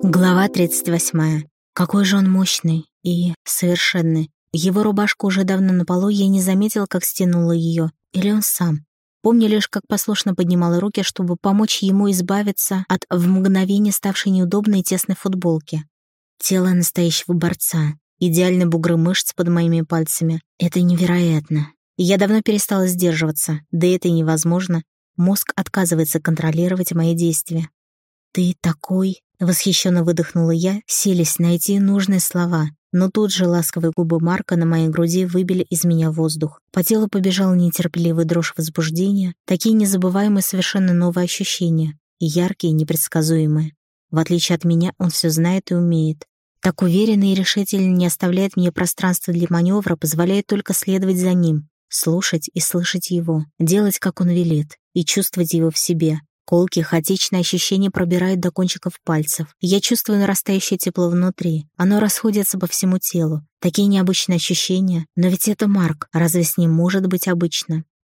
Глава 38. Какой же он мощный и совершенный. Его рубашка уже давно на полу, я не заметила, как стянула ее. Или он сам. Помню лишь, как послушно поднимала руки, чтобы помочь ему избавиться от в мгновение ставшей неудобной и тесной футболки. Тело настоящего борца. Идеальные бугры мышц под моими пальцами. Это невероятно. Я давно перестала сдерживаться. Да это и невозможно. Мозг отказывается контролировать мои действия. «Ты такой...» — восхищенно выдохнула я, силясь найти нужные слова. Но тут же ласковые губы Марка на моей груди выбили из меня воздух. По телу побежал нетерпеливый дрожь возбуждения, такие незабываемые совершенно новые ощущения, и яркие, и непредсказуемые. В отличие от меня, он все знает и умеет. Так уверенно и решительно не оставляет мне пространства для маневра, позволяет только следовать за ним, слушать и слышать его, делать, как он велит, и чувствовать его в себе. Колкие, хаотичные ощущения пробирают до кончиков пальцев. Я чувствую нарастающее тепло внутри. Оно расходится по всему телу. Такие необычные ощущения. Но ведь это Марк. Разве с ним может быть обычно?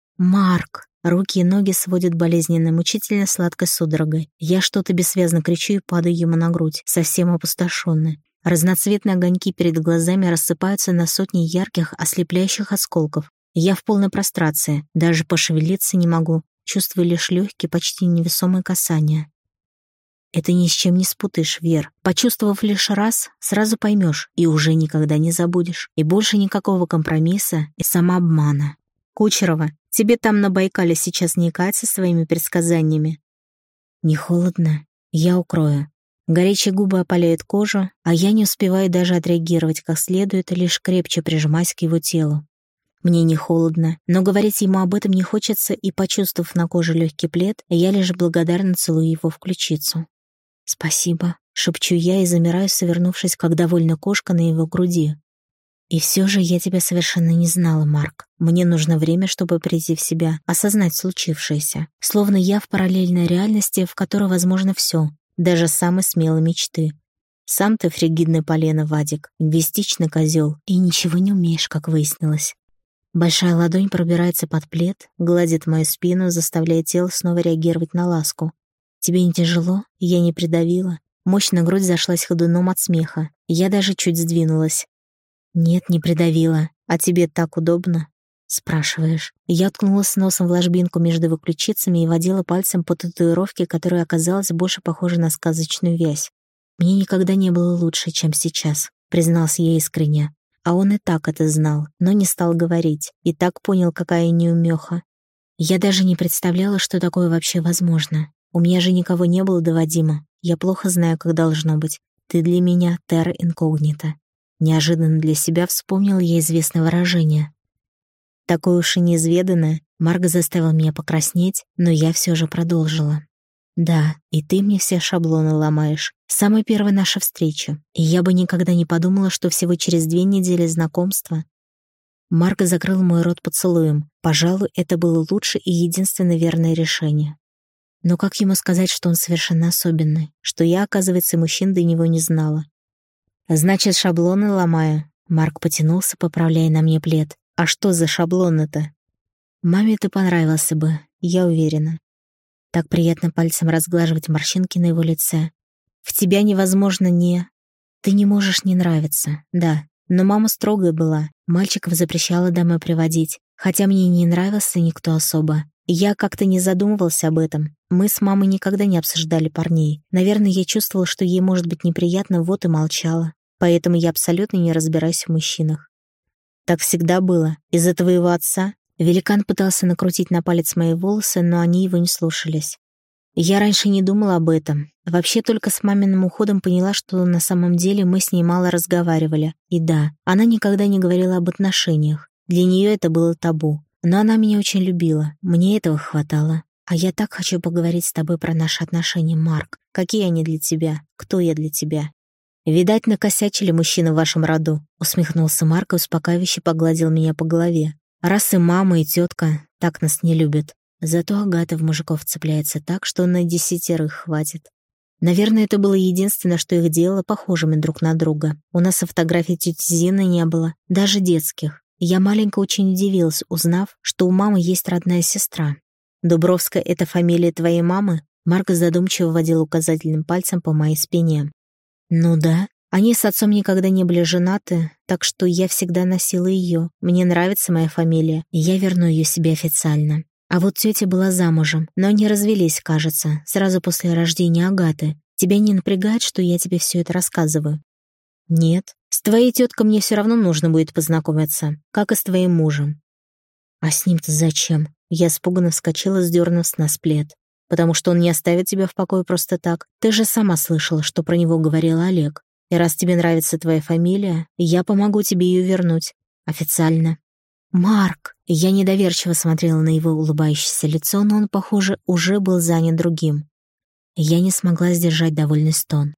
Марк! Руки и ноги сводят болезненной, мучительно сладкой судорогой. Я что-то бессвязно кричу и падаю ему на грудь, совсем опустошенная. Разноцветные огоньки перед глазами рассыпаются на сотни ярких, ослепляющих осколков. Я в полной прострации. Даже пошевелиться не могу. Чувствую лишь легкие, почти невесомые касания. Это ни с чем не спутаешь, Вер. Почувствовав лишь раз, сразу поймешь и уже никогда не забудешь. И больше никакого компромисса и самообмана. Кучерова, тебе там на Байкале сейчас не кать со своими предсказаниями? Не холодно? Я укрою. Горячие губы опаляют кожу, а я не успеваю даже отреагировать как следует, лишь крепче прижимаясь к его телу. Мне не холодно, но говорить ему об этом не хочется, и, почувствовав на коже легкий плед, я лишь благодарно целую его в ключицу. «Спасибо», — шепчу я и замираю, совернувшись, как довольная кошка на его груди. «И все же я тебя совершенно не знала, Марк. Мне нужно время, чтобы прийти в себя, осознать случившееся. Словно я в параллельной реальности, в которой возможно все, даже самые смелые мечты. Сам ты фригидное полено, Вадик, эгоистичный козел, и ничего не умеешь, как выяснилось». Большая ладонь пробирается под плед, гладит мою спину, заставляя тело снова реагировать на ласку. «Тебе не тяжело? Я не придавила?» Мощная грудь зашлась ходуном от смеха. Я даже чуть сдвинулась. «Нет, не придавила. А тебе так удобно?» «Спрашиваешь». Я ткнулась носом в ложбинку между его ключицами и водила пальцем по татуировке, которая оказалась больше похожа на сказочную вязь. «Мне никогда не было лучше, чем сейчас», — признался я искренне. А он и так это знал, но не стал говорить, и так понял, какая неумеха. Я даже не представляла, что такое вообще возможно. У меня же никого не было до Вадима. Я плохо знаю, как должно быть. Ты для меня терра инкогнита. Неожиданно для себя вспомнил я известное выражение. Такое уж и неизведанное. Марк заставил меня покраснеть, но я все же продолжила. «Да, и ты мне все шаблоны ломаешь. Самая первая наша встреча. И я бы никогда не подумала, что всего через 2 недели знакомства...» Марк закрыл мой рот поцелуем. Пожалуй, это было лучше и единственно верное решение. Но как ему сказать, что он совершенно особенный? Что я, оказывается, мужчин до него не знала? «Значит, шаблоны ломаю?» Марк потянулся, поправляя на мне плед. «А что за шаблоны-то?» «Маме ты понравился бы, я уверена». Так приятно пальцем разглаживать морщинки на его лице. В тебя невозможно не... Ты не можешь не нравиться, да. Но мама строгая была. Мальчиков запрещала домой приводить. Хотя мне не нравился никто особо. Я как-то не задумывался об этом. Мы с мамой никогда не обсуждали парней. Наверное, я чувствовала, что ей может быть неприятно, вот и молчала. Поэтому я абсолютно не разбираюсь в мужчинах. Так всегда было. Из-за твоего отца... Великан пытался накрутить на палец мои волосы, но они его не слушались. Я раньше не думала об этом. Вообще только с маминым уходом поняла, что на самом деле мы с ней мало разговаривали. И да, она никогда не говорила об отношениях. Для нее это было табу. Но она меня очень любила. Мне этого хватало. А я так хочу поговорить с тобой про наши отношения, Марк. Какие они для тебя? Кто я для тебя? «Видать, накосячили мужчины в вашем роду», — усмехнулся Марк и успокаивающе погладил меня по голове. «Раз и мама, и тетка так нас не любят. Зато Агата в мужиков цепляется так, что на 10 хватит. Наверное, это было единственное, что их делало похожими друг на друга. У нас и фотографий тети Зины не было, даже детских. Я маленько очень удивилась, узнав, что у мамы есть родная сестра. «Дубровская — это фамилия твоей мамы?» Марк задумчиво водил указательным пальцем по моей спине. Ну да, они с отцом никогда не были женаты, так что я всегда носила ее. Мне нравится моя фамилия, и я верну ее себе официально. А вот тетя была замужем, но они развелись, кажется, сразу после рождения Агаты. Тебя не напрягает, что я тебе все это рассказываю? Нет. С твоей теткой мне все равно нужно будет познакомиться, как и с твоим мужем. А с ним-то зачем? Я испуганно вскочила, сдернув с нас плед. Потому что он не оставит тебя в покое просто так. Ты же сама слышала, что про него говорил Олег. И раз тебе нравится твоя фамилия, я помогу тебе ее вернуть. Официально. Марк! Я недоверчиво смотрела на его улыбающееся лицо, но он, похоже, уже был занят другим. Я не смогла сдержать довольный стон.